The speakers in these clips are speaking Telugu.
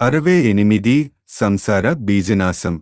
68 సంసార బీజనాశం.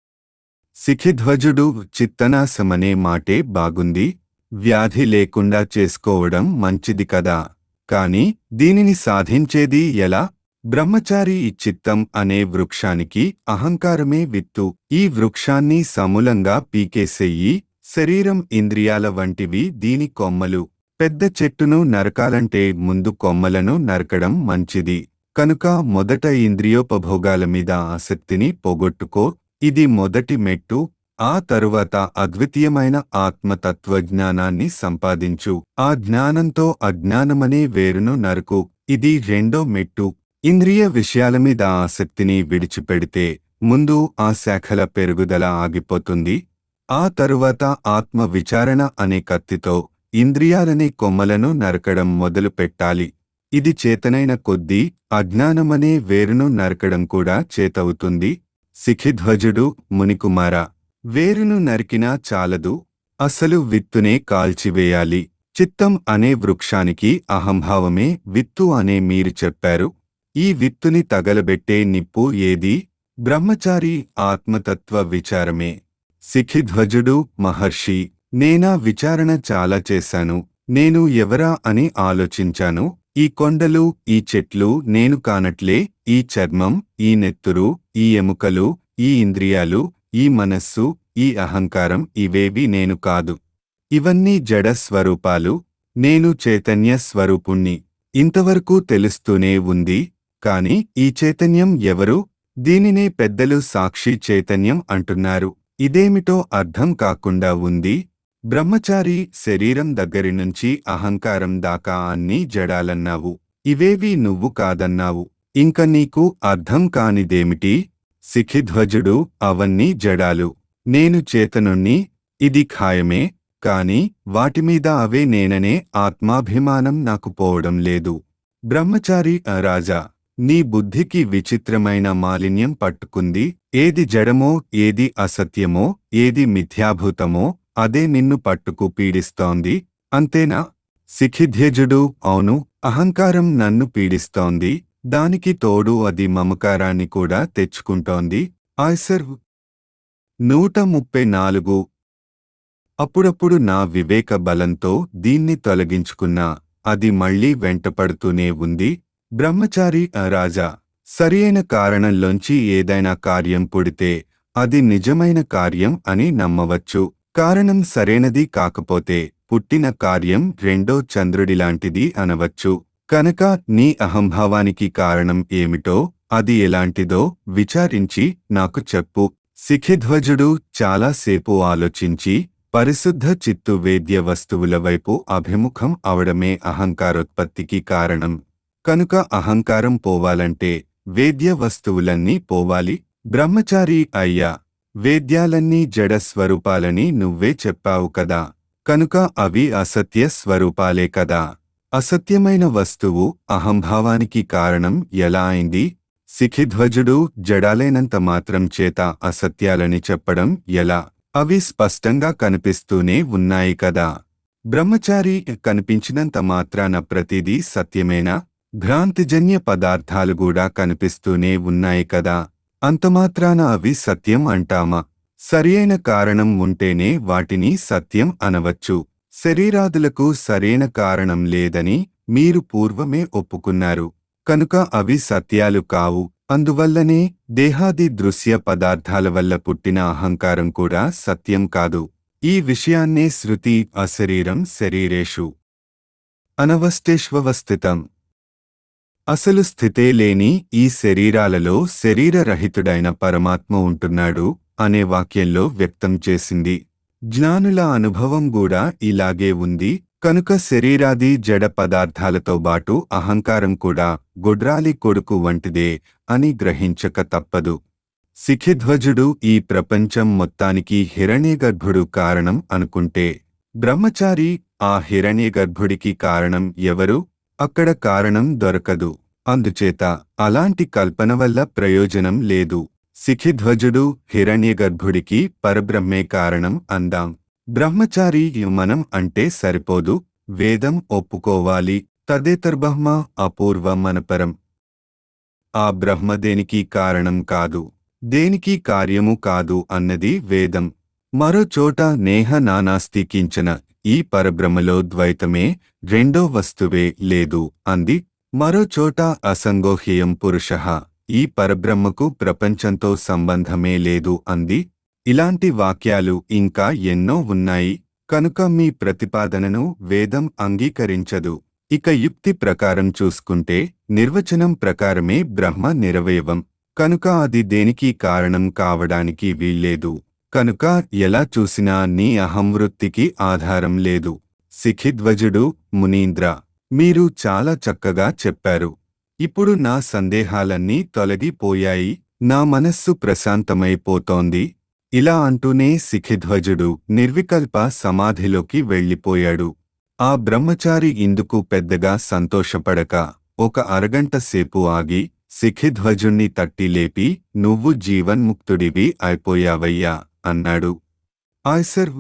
శిఖిధ్వజుడు చిత్తనాశమనే మాటే బాగుంది. వ్యాధి లేకుండా చేసుకోవడం మంచిది కదా. కాని దీనిని సాధించేది ఎలా? బ్రహ్మచారి ఈ చిత్తం అనే వృక్షానికి అహంకారమే విత్తు. ఈ వృక్షాన్ని సమూలంగా పీకేసెయ్యి. శరీరం ఇంద్రియాల వంటివి దీని కొమ్మలు. పెద్ద చెట్టును నరకాలంటే ముందు కొమ్మలను నరకడం మంచిది. కనుక మొదట ఇంద్రియోపభోగాల మీద ఆసక్తిని పోగొట్టుకో. ఇది మొదటి మెట్టు. ఆ తరువాత అద్వితీయమైన ఆత్మతత్వజ్ఞానాన్ని సంపాదించు. ఆ జ్ఞానంతో అజ్ఞానమనే వేరును నరకు. ఇది రెండో మెట్టు. ఇంద్రియ విషయాల మీద ఆసక్తిని విడిచిపెడితే ముందు ఆ శాఖల పెరుగుదల ఆగిపోతుంది. ఆ తరువాత ఆత్మ విచారణ అనే కత్తితో ఇంద్రియాలనే కొమ్మలను నరకడం మొదలు పెట్టాలి. ఇది చేతనైన కొద్దీ అజ్ఞానమనే వేరును నరకడం కూడా చేతవుతుంది. శిఖిధ్వజుడు మునికుమారా, వేరును నరికినా చాలదు, అసలు విత్తునే కాల్చివేయాలి. చిత్తం అనే వృక్షానికి అహంభావమే విత్తు అనే మీరు చెప్పారు. ఈ విత్తుని తగలబెట్టే నిప్పు ఏది? బ్రహ్మచారి ఆత్మతత్వ విచారమే. శిఖిధ్వజుడు మహర్షి, నేనా విచారణ చాలా చేశాను. నేను ఎవరా అని ఆలోచించాను. ఈ కొండలు, ఈ చెట్లు నేను కానట్లే. ఈ చర్మం, ఈ నెత్తురు, ఈ ఎముకలు, ఈ ఇంద్రియాలు, ఈ మనస్సు, ఈ అహంకారం ఇవేవి నేను కాదు. ఇవన్నీ జడ స్వరూపాలు. నేను చైతన్య స్వరూపుణ్ణి. ఇంతవరకు తెలుస్తూనే ఉంది. కాని ఈ చైతన్యం ఎవరు? దీనినే పెద్దలు సాక్షి చైతన్యం అంటున్నారు. ఇదేమిటో అర్థం కాకుండా ఉంది. బ్రహ్మచారి, శరీరం దగ్గరి నుంచి అహంకారం దాకా అన్నీ జడాలన్నావు. ఇవేవి నువ్వు కాదన్నావు. ఇంక నీకు అర్థం కానిదేమిటి? శిఖిధ్వజుడు, అవన్నీ జడాలు. నేను చేతనుణ్ణి, ఇది ఖాయమే. కాని వాటిమీద అవే నేననే ఆత్మాభిమానం నాకు పోవడం లేదు. బ్రహ్మచారి, రాజా, నీ బుద్ధికి విచిత్రమైన మాలిన్యం పట్టుకుంది. ఏది జడమో, ఏది అసత్యమో, ఏది మిథ్యాభూతమో అదే నిన్ను పట్టుకు పీడిస్తోంది. అంతేనా? శిఖిధ్వజుడు, అవును, అహంకారం నన్ను పీడిస్తోంది. దానికి తోడు అది మమకారాన్ని కూడా తెచ్చుకుంటోంది. ఆయ్సర్ 134. అప్పుడప్పుడు నా వివేక బలంతో దీన్ని తొలగించుకున్నా అది మళ్లీ వెంటపడుతూనే ఉంది. బ్రహ్మచారి, రాజా, సరియైన కారణంలోంచి ఏదైనా కార్యం పుడితే అది నిజమైన కార్యం అని నమ్మవచ్చు. కారణం సరైనది కాకపోతే పుట్టిన కార్యం రెండో చంద్రుడిలాంటిది అనవచ్చు. కనుక నీ అహంభావానికి కారణం ఏమిటో, అది ఎలాంటిదో విచారించి నాకు చెప్పు. శిఖిధ్వజుడు చాలాసేపు ఆలోచించి పరిశుద్ధ చిత్తు వేద్య వస్తువుల వైపు అభిముఖం అవడమే అహంకారోత్పత్తికి కారణం. కనుక అహంకారం పోవాలంటే వేద్య వస్తువులన్నీ పోవాలి. బ్రహ్మచారి, అయ్యా, వేద్యాలన్నీ జడ స్వరూపాలని నువ్వే చెప్పావు కదా. కనుక అవి అసత్య స్వరూపాలే కదా. అసత్యమైన వస్తువు అహంభావానికి కారణం ఎలా అయింది? శిఖిధ్వజుడు, జడాలైనంత మాత్రం చేత అసత్యాలని చెప్పడం ఎలా? అవి స్పష్టంగా కనిపిస్తూనే ఉన్నాయి కదా. బ్రహ్మచారి, కనిపించినంత మాత్రాన ప్రతిదీ సత్యమేనా? భ్రాంతిజన్య పదార్థాలు కూడా కనిపిస్తూనే ఉన్నాయి కదా. అంతమాత్రాన అవి సత్యం అంటామా? సరియైన కారణం ఉంటేనే వాటిని సత్యం అనవచ్చు. శరీరాదులకు సరైన కారణం లేదని మీరు పూర్వమే ఒప్పుకున్నారు. కనుక అవి సత్యాలు కావు. అందువల్లనే దేహాది దృశ్య పదార్థాల వల్ల పుట్టిన అహంకారం కూడా సత్యం కాదు. ఈ విషయాన్నే శృతి అశరీరం శరీరేషు అనవస్థేష్వస్థితం, అసలు స్థితే లేని ఈ శరీరాలలో శరీరరహితుడైన పరమాత్మ ఉంటున్నాడు అనే వాక్యంలో వ్యక్తం చేసింది. జ్ఞానుల అనుభవం కూడా ఇలాగే ఉంది. కనుక శరీరాది జడ పదార్థాలతో బాటు అహంకారం కూడా గొడ్రాలి కొడుకు వంటిదే అని గ్రహించక తప్పదు. శిఖిధ్వజుడు, ఈ ప్రపంచం మొత్తానికి హిరణ్యగర్భుడు కారణం అనుకుంటే బ్రహ్మచారి, ఆ హిరణ్యగర్భుడికి కారణం ఎవరు? అక్కడ కారణం దొరకదు. అందుచేత అలాంటి కల్పన వల్ల ప్రయోజనం లేదు. శిఖిధ్వజుడు, హిరణ్యగర్భుడికి పరబ్రహ్మే కారణం అందాం. బ్రహ్మచారి మనం అంటే సరిపోదు. వేదం ఒప్పుకోవాలి. తదేతర్బ్రహ్మ అపూర్వమనపరం. ఆ బ్రహ్మ దేనికి కారణం కాదు, దేనికి కార్యము కాదు అన్నది వేదం. మరో చోట నేహ నానాస్తి కించన, ఈ పరబ్రహ్మలో ద్వైతమే, రెండో వస్తువే లేదు అంది. మరో చోట అసంగోహ్యం పురుషః, ఈ పరబ్రహ్మకు ప్రపంచంతో సంబంధమే లేదు అంది. ఇలాంటి వాక్యాలు ఇంకా ఎన్నో ఉన్నాయి. కనుక మీ ప్రతిపాదనను వేదం అంగీకరించదు. ఇక యుక్తి ప్రకారం చూసుకుంటే నిర్వచనం ప్రకారమే బ్రహ్మ నిరవయవం, కనుక అది దేనికి కారణం కావడానికి వీల్లేదు. కనుక ఎలా చూసినా నీ అహంవృత్తికి ఆధారం లేదు. శిఖిధ్వజుడు: మునీంద్ర, మీరు చాలా చక్కగా చెప్పారు. ఇప్పుడు నా సందేహాలన్నీ తొలగిపోయాయి, నా మనస్సు ప్రశాంతమైపోతోంది. ఇలా అంటూనే శిఖిధ్వజుడు నిర్వికల్ప సమాధిలోకి వెళ్ళిపోయాడు. ఆ బ్రహ్మచారి ఇందుకు పెద్దగా సంతోషపడక ఒక అరగంట సేపు ఆగి శిఖిధ్వజుణ్ణి తట్టి లేపి, నువ్వు జీవన్ముక్తుడివి అయిపోయావయ్యా అన్నాడు. ఆయ్సర్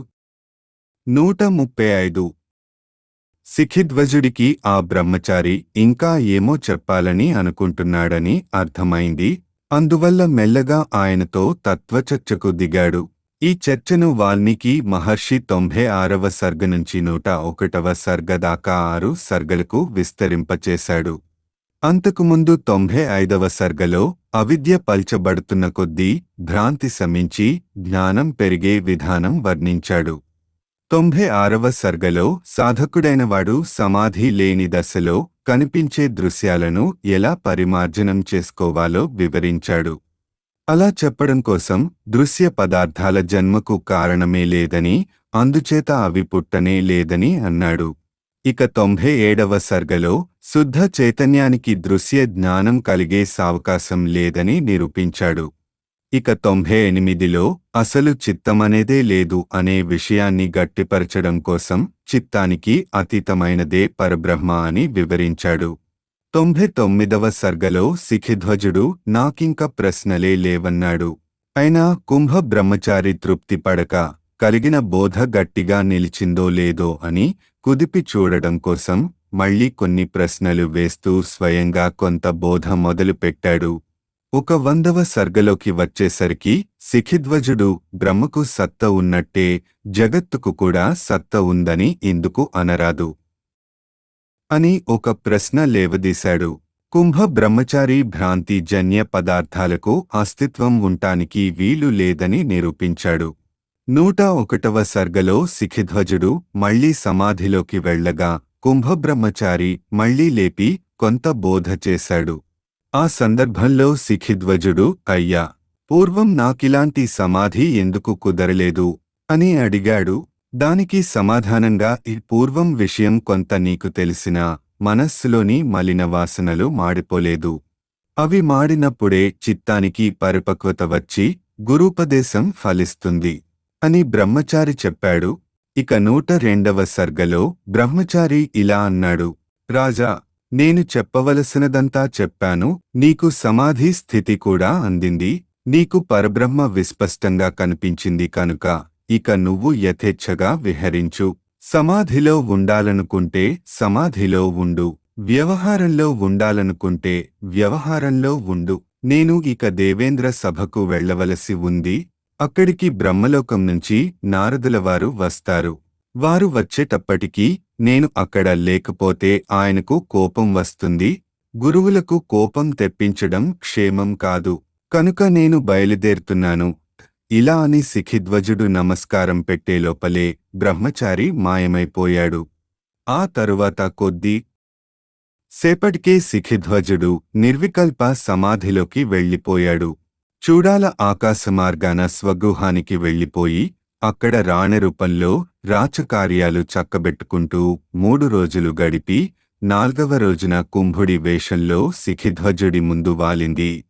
135. శిఖిధ్వజుడికి ఆ బ్రహ్మచారి ఇంకా ఏమో చెప్పాలని అనుకుంటున్నాడని అర్థమైంది. అందువల్ల మెల్లగా ఆయనతో తత్వచర్చకు దిగాడు. ఈ చర్చను వాల్మీకి మహర్షి 96వ సర్గ నుంచి 101వ సర్గ దాకా 6 సర్గలకు విస్తరింపచేశాడు. అంతకుముందు 95వ సర్గలో అవిద్య పల్చబడుతున్న కొద్దీ భ్రాంతి శమించి జ్ఞానం పెరిగే విధానం వర్ణించాడు. 96వ సర్గలో సాధకుడైనవాడు సమాధి లేని దశలో కనిపించే దృశ్యాలను ఎలా పరిమార్జనం చేసుకోవాలో వివరించాడు. అలా చెప్పడం కోసం దృశ్య పదార్థాల జన్మకు కారణమే లేదని, అందుచేత అవి పుట్టనే లేదని అన్నాడు. ఇక 97వ సర్గలో శుద్ధ చైతన్యానికి దృశ్య జ్ఞానం కలిగే సావకాశం లేదని నిరూపించాడు. ఇక 98లో అసలు చిత్తమనేదే లేదు అనే విషయాన్ని గట్టిపరచడం కోసం చిత్తానికి అతీతమైనదే పరబ్రహ్మ అని వివరించాడు. 99వ సర్గలో శిఖిధ్వజుడు నాకింక ప్రశ్నలే లేవన్నాడు. అయినా కుంభ బ్రహ్మచారి తృప్తి పడక కలిగిన బోధ గట్టిగా నిలిచిందో లేదో అని కుదిపి చూడడం కోసం మళ్లీ కొన్ని ప్రశ్నలు వేస్తూ స్వయంగా కొంత బోధ మొదలుపెట్టాడు. 100వ సర్గలోకి వచ్చేసరికి శిఖిధ్వజుడు బ్రహ్మకు సత్త ఉన్నట్టే జగత్తుకు కూడా సత్త ఉందని ఎందుకు అనరాదు అని ఒక ప్రశ్న లేవదీశాడు. కుంభ బ్రహ్మచారి భ్రాంతి జన్య పదార్థాలకు అస్తిత్వం ఉంటానికి వీలు లేదని నిరూపించాడు. 101వ సర్గలో శిఖిధ్వజుడు మళ్లీ సమాధిలోకి వెళ్లగా కుంభబ్రహ్మచారి మళ్లీ లేపి కొంత బోధ చేశాడు. ఆ సందర్భంలో శిఖిధ్వజుడు, అయ్యా, పూర్వం నాకిలాంటి సమాధి ఎందుకు కుదరలేదు అని అడిగాడు. దానికి సమాధానంగా, ఈ పూర్వం విషయం కొంత నీకు తెలిసినా మనస్సులోని మలిన వాసనలు మాడిపోలేదు. అవి మాడినప్పుడే చిత్తానికి పరిపక్వత వచ్చి గురూపదేశం ఫలిస్తుంది అని బ్రహ్మచారి చెప్పాడు. ఇక 102వ సర్గలో బ్రహ్మచారి ఇలా అన్నాడు, రాజా, నేను చెప్పవలసినదంతా చెప్పాను. నీకు సమాధి స్థితి కూడా అందింది. నీకు పరబ్రహ్మ విస్పష్టంగా కనిపించింది కనుక ఇక నువ్వు యథేచ్ఛగా విహరించు. సమాధిలో ఉండాలనుకుంటే సమాధిలో ఉండు, వ్యవహారంలో ఉండాలనుకుంటే వ్యవహారంలో ఉండు. నేను ఇక దేవేంద్ర సభకు వెళ్లవలసి ఉంది. అక్కడికి బ్రహ్మలోకం నుంచి నారదులవారు వస్తారు. వారు వచ్చేటప్పటికీ నేను అక్కడ లేకపోతే ఆయనకు కోపం వస్తుంది. గురువులకు కోపం తెప్పించడం క్షేమం కాదు. కనుక నేను బయలుదేరుతున్నాను. ఇలా అని శిఖిధ్వజుడు నమస్కారం పెట్టేలోపలే బ్రహ్మచారి మాయమైపోయాడు. ఆ తరువాత కొద్ది సేపటికే శిఖిధ్వజుడు నిర్వికల్ప సమాధిలోకి వెళ్ళిపోయాడు. చూడాల ఆకాశమార్గాన స్వగృహానికి వెళ్ళిపోయి అక్కడ రాణరూపంలో రాచకార్యాలు చక్కబెట్టుకుంటూ 3 రోజులు గడిపి 4వ రోజున కుంభుడి వేషంలో శిఖిధ్వజుడి ముందు వాలింది.